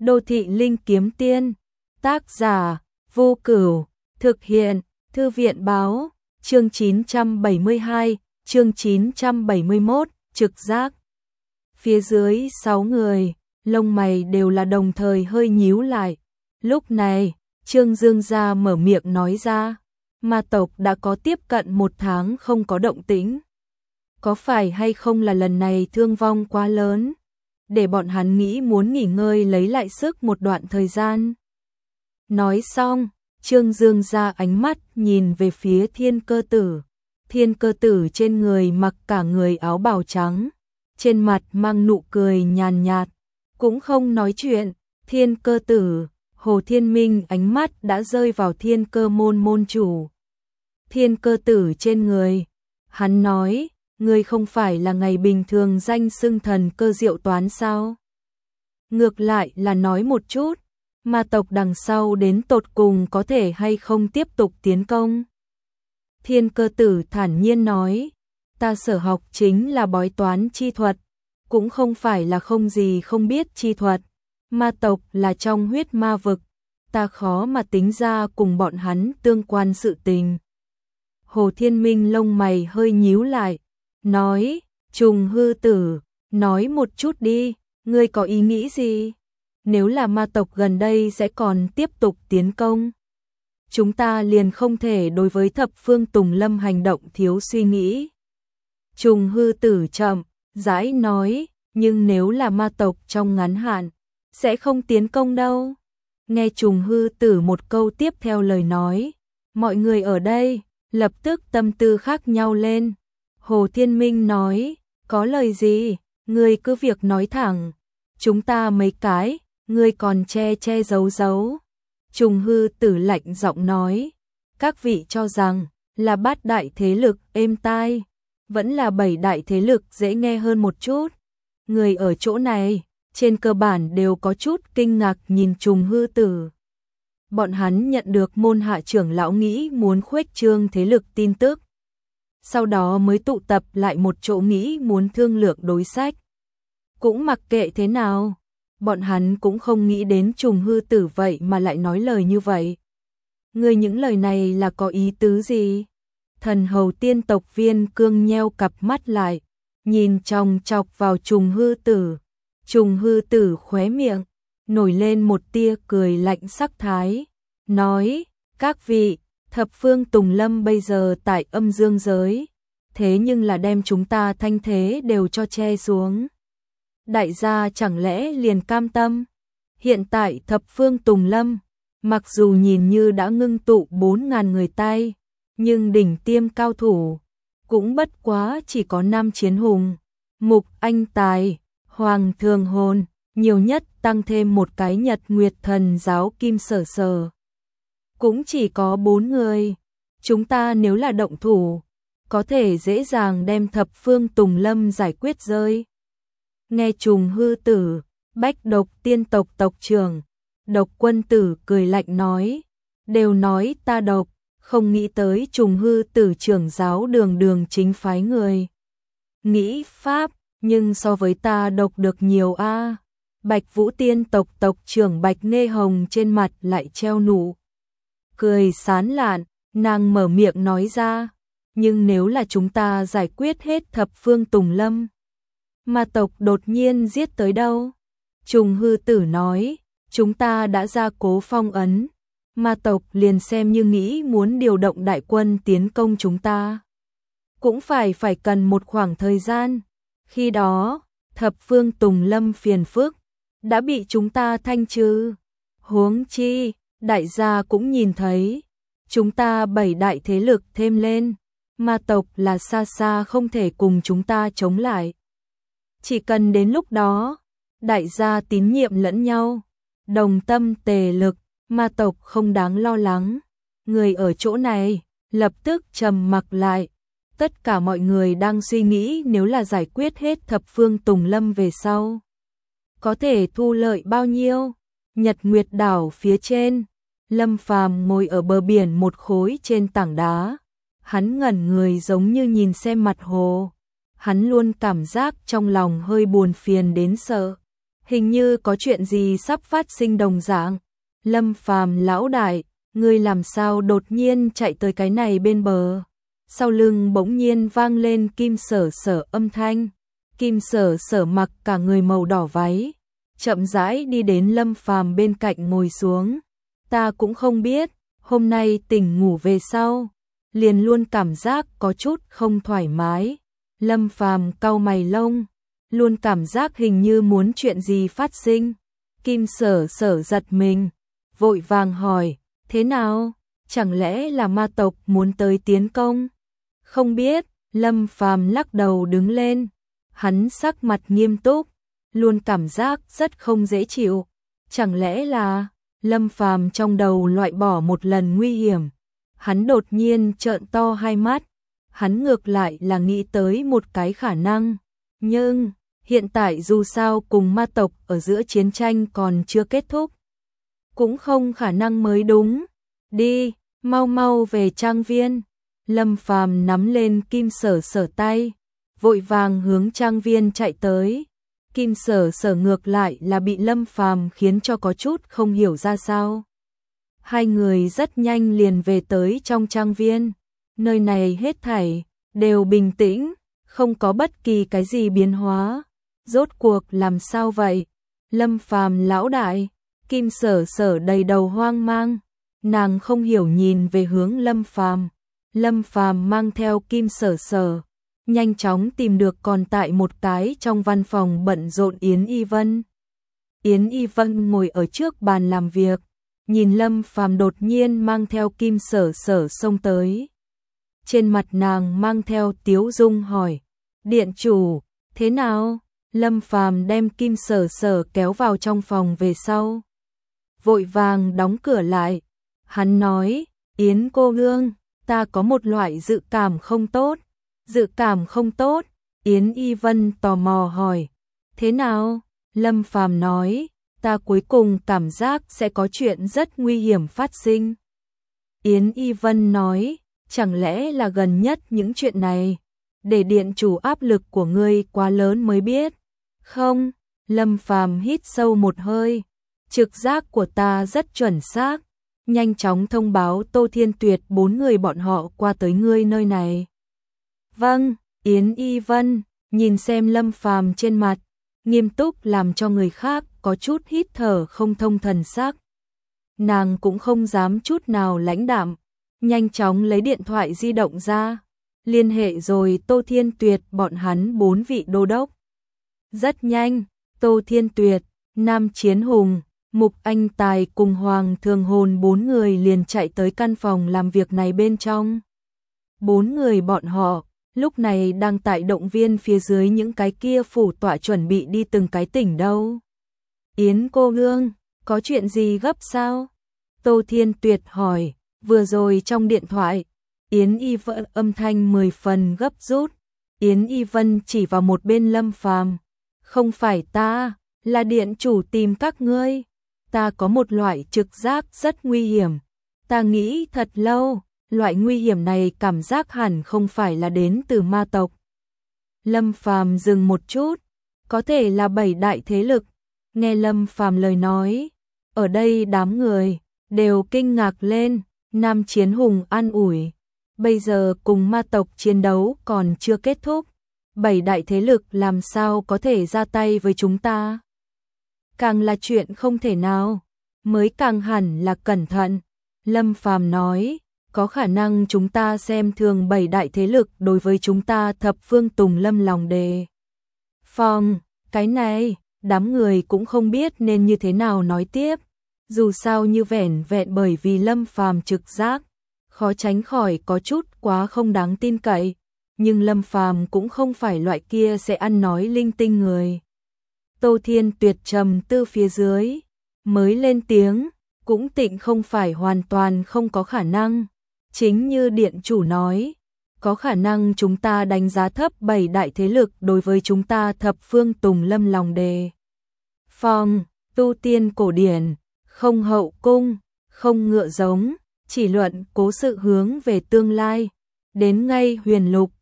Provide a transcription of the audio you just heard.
Đô thị linh kiếm tiên, tác giả, Vô Cửu, thực hiện, Thư viện báo, chương 972, chương 971, trực giác. Phía dưới 6 người, lông mày đều là đồng thời hơi nhíu lại. Lúc này, Trương Dương gia mở miệng nói ra, ma tộc đã có tiếp cận 1 tháng không có động tĩnh. Có phải hay không là lần này thương vong quá lớn, để bọn hắn nghĩ muốn nghỉ ngơi lấy lại sức một đoạn thời gian. Nói xong, Trương Dương ra ánh mắt nhìn về phía Thiên Cơ Tử. Thiên Cơ Tử trên người mặc cả người áo bào trắng, trên mặt mang nụ cười nhàn nhạt, cũng không nói chuyện. Thiên Cơ Tử, Hồ Thiên Minh ánh mắt đã rơi vào Thiên Cơ môn môn chủ. Thiên Cơ Tử trên người, hắn nói, ngươi không phải là ngày bình thường danh xưng thần cơ diệu toán sao? Ngược lại là nói một chút, ma tộc đằng sau đến tột cùng có thể hay không tiếp tục tiến công. Thiên Cơ Tử thản nhiên nói, ta sở học chính là bói toán chi thuật, cũng không phải là không gì không biết chi thuật. Ma tộc là trong huyết ma vực, ta khó mà tính ra cùng bọn hắn tương quan sự tình. Hồ Thiên Minh lông mày hơi nhíu lại, nói, Trùng Hư Tử, nói một chút đi, ngươi có ý nghĩ gì? Nếu là ma tộc gần đây sẽ còn tiếp tục tiến công, chúng ta liền không thể đối với thập phương Tùng Lâm hành động thiếu suy nghĩ. Trùng Hư Tử chậm rãi nói, nhưng nếu là ma tộc trong ngắn hạn, sẽ không tiến công đâu. Nghe Trùng Hư Tử một câu tiếp theo lời nói, mọi người ở đây lập tức tâm tư khác nhau lên. Hồ Thiên Minh nói, có lời gì, ngươi cứ việc nói thẳng, chúng ta mấy cái, ngươi còn che giấu giấu. Trùng Hư Tử lạnh giọng nói, các vị cho rằng là 8 đại thế lực êm tai, vẫn là 7 đại thế lực dễ nghe hơn một chút. Người ở chỗ này, trên cơ bản đều có chút kinh ngạc nhìn Trùng Hư Tử. Bọn hắn nhận được môn hạ trưởng lão nghĩ muốn khuếch trương thế lực tin tức, sau đó mới tụ tập lại một chỗ nghĩ muốn thương lượng đối sách. Cũng mặc kệ thế nào, bọn hắn cũng không nghĩ đến Trùng Hư Tử vậy mà lại nói lời như vậy. Người những lời này là có ý tứ gì? Thần hầu tiên tộc Viên Cương nheo cặp mắt lại, nhìn chòng chọc vào Trùng Hư Tử. Trùng Hư Tử khóe miệng, nổi lên một tia cười lạnh sắc thái, nói, các vị, thập phương Tùng Lâm bây giờ tại âm dương giới, thế nhưng là đem chúng ta thanh thế đều cho che xuống. Đại gia chẳng lẽ liền cam tâm? Hiện tại thập phương Tùng Lâm, mặc dù nhìn như đã ngưng tụ 4.000 người tay, nhưng đỉnh tiêm cao thủ, cũng bất quá chỉ có 5 chiến hùng, Mục Anh Tài, Hoàng Thường Hồn, nhiều nhất tăng thêm một cái Nhật Nguyệt Thần Giáo Kim Sở Sở. Cũng chỉ có 4 người, chúng ta nếu là động thủ, có thể dễ dàng đem thập phương Tùng Lâm giải quyết rơi. Nghe Trùng Hư Tử, Bách Độc tiên tộc tộc trưởng, Độc Quân Tử cười lạnh nói, đều nói ta độc, không nghĩ tới Trùng Hư Tử trưởng giáo đường chính phái người. Nghĩ pháp, nhưng so với ta độc được nhiều a. Bạch Vũ tiên tộc tộc trưởng Bạch Nê Hồng trên mặt lại treo nụ cười sán lạn, nàng mở miệng nói ra, nhưng nếu là chúng ta giải quyết hết thập phương Tùng Lâm, ma tộc đột nhiên giết tới đâu? Trùng Hư Tử nói, chúng ta đã ra cố phong ấn, ma tộc liền xem như nghĩ muốn điều động đại quân tiến công chúng ta, cũng phải cần một khoảng thời gian. Khi đó, thập phương Tùng Lâm phiền phức đã bị chúng ta thanh trừ. Huống chi, đại gia cũng nhìn thấy, chúng ta 7 đại thế lực thêm lên, ma tộc là xa xa không thể cùng chúng ta chống lại. Chỉ cần đến lúc đó, đại gia tín nhiệm lẫn nhau, đồng tâm tề lực, ma tộc không đáng lo lắng. Người ở chỗ này lập tức trầm mặc lại. Tất cả mọi người đang suy nghĩ nếu là giải quyết hết thập phương Tùng Lâm về sau, có thể thu lợi bao nhiêu. Nhật Nguyệt đảo phía trên, Lâm Phàm ngồi ở bờ biển một khối trên tảng đá. Hắn ngẩn người giống như nhìn xem mặt hồ. Hắn luôn cảm giác trong lòng hơi buồn phiền đến sợ. Hình như có chuyện gì sắp phát sinh đồng dạng. Lâm Phàm lão đại, ngươi làm sao đột nhiên chạy tới cái này bên bờ? Sau lưng bỗng nhiên vang lên Kim Sở Sở âm thanh. Kim Sở Sở mặc cả người màu đỏ váy, chậm rãi đi đến Lâm Phàm bên cạnh ngồi xuống. Ta cũng không biết, hôm nay tỉnh ngủ về sau, liền luôn cảm giác có chút không thoải mái. Lâm Phàm cau mày lông, luôn cảm giác hình như muốn chuyện gì phát sinh. Kim Sở Sở giật mình, vội vàng hỏi, thế nào? Chẳng lẽ là ma tộc muốn tới tiến công? Không biết, Lâm Phàm lắc đầu đứng lên, hắn sắc mặt nghiêm túc, luôn cảm giác rất không dễ chịu. Chẳng lẽ là... Lâm Phàm trong đầu loại bỏ một lần nguy hiểm, hắn đột nhiên trợn to hai mắt, hắn ngược lại là nghĩ tới một cái khả năng, nhưng hiện tại dù sao cùng ma tộc ở giữa chiến tranh còn chưa kết thúc, cũng không khả năng mới đúng. Đi, mau mau về trang viên. Lâm Phàm nắm lên Kim Sở Sở tay, vội vàng hướng trang viên chạy tới. Kim Sở Sở ngược lại là bị Lâm Phàm khiến cho có chút không hiểu ra sao. Hai người rất nhanh liền về tới trong trang viên. Nơi này hết thảy đều bình tĩnh, không có bất kỳ cái gì biến hóa. Rốt cuộc làm sao vậy? Lâm Phàm lão đại, Kim Sở Sở đầy đầu hoang mang, nàng không hiểu nhìn về hướng Lâm Phàm. Lâm Phàm mang theo Kim Sở Sở, nhanh chóng tìm được còn tại một cái trong văn phòng bận rộn Yến Y Vân. Yến Y Vân ngồi ở trước bàn làm việc, nhìn Lâm Phàm đột nhiên mang theo Kim Sở Sở xông tới. Trên mặt nàng mang theo tiếu dung hỏi, điện chủ, thế nào? Lâm Phàm đem Kim Sở Sở kéo vào trong phòng về sau, vội vàng đóng cửa lại. Hắn nói, Yến cô nương, ta có một loại dự cảm không tốt. Dự cảm không tốt? Yến Y Vân tò mò hỏi. Thế nào? Lâm Phàm nói, ta cuối cùng cảm giác sẽ có chuyện rất nguy hiểm phát sinh. Yến Y Vân nói, chẳng lẽ là gần nhất những chuyện này, để điện chủ áp lực của ngươi quá lớn mới biết? Không, Lâm Phàm hít sâu một hơi, trực giác của ta rất chuẩn xác, nhanh chóng thông báo Tô Thiên Tuyệt 4 người bọn họ qua tới ngươi nơi này. Vâng, Yến Y Vân nhìn xem Lâm Phàm trên mặt nghiêm túc làm cho người khác có chút hít thở không thông thần sắc. Nàng cũng không dám chút nào lãnh đạm, nhanh chóng lấy điện thoại di động ra, liên hệ rồi Tô Thiên Tuyệt bọn hắn 4 vị đô đốc. Rất nhanh, Tô Thiên Tuyệt, Nam Chiến Hùng, Mục Anh Tài cùng Hoàng Thường Hồn 4 người liền chạy tới căn phòng làm việc này bên trong. 4 người bọn họ lúc này đang tại động viên phía dưới những cái kia phủ tọa chuẩn bị đi từng cái tỉnh đâu. Yến cô nương, có chuyện gì gấp sao? Tô Thiên Tuyệt hỏi, vừa rồi trong điện thoại, Yến Y Vân âm thanh 10 phần gấp rút. Yến Y Vân chỉ vào một bên Lâm Phàm, không phải ta, là điện chủ tìm các ngươi. Ta có một loại trực giác rất nguy hiểm. Ta nghĩ thật lâu, loại nguy hiểm này cảm giác hẳn không phải là đến từ ma tộc. Lâm Phàm dừng một chút, có thể là 7 đại thế lực. Nghe Lâm Phàm lời nói, ở đây đám người đều kinh ngạc lên. Nam Chiến Hùng an ủi, bây giờ cùng ma tộc chiến đấu còn chưa kết thúc, 7 đại thế lực làm sao có thể ra tay với chúng ta? Càng là chuyện không thể nào, mới càng hẳn là cẩn thận. Lâm Phàm nói, có khả năng chúng ta xem thường 7 đại thế lực đối với chúng ta thập phương tùng lâm lòng đề phòng. Cái này, đám người cũng không biết nên như thế nào nói tiếp. Dù sao như vẻn vẹn bởi vì Lâm Phàm trực giác, khó tránh khỏi có chút quá không đáng tin cậy. Nhưng Lâm Phàm cũng không phải loại kia sẽ ăn nói linh tinh người. Tô Thiên Tuyệt trầm tư phía dưới, mới lên tiếng, cũng tịnh không phải hoàn toàn không có khả năng. Chính như điện chủ nói, có khả năng chúng ta đánh giá thấp 7 đại thế lực đối với chúng ta thập phương tùng lâm lòng đề phòng. Tu tiên cổ điển, không hậu cung, không ngựa giống, chỉ luận cố sự hướng về tương lai. Đến ngay huyền lục,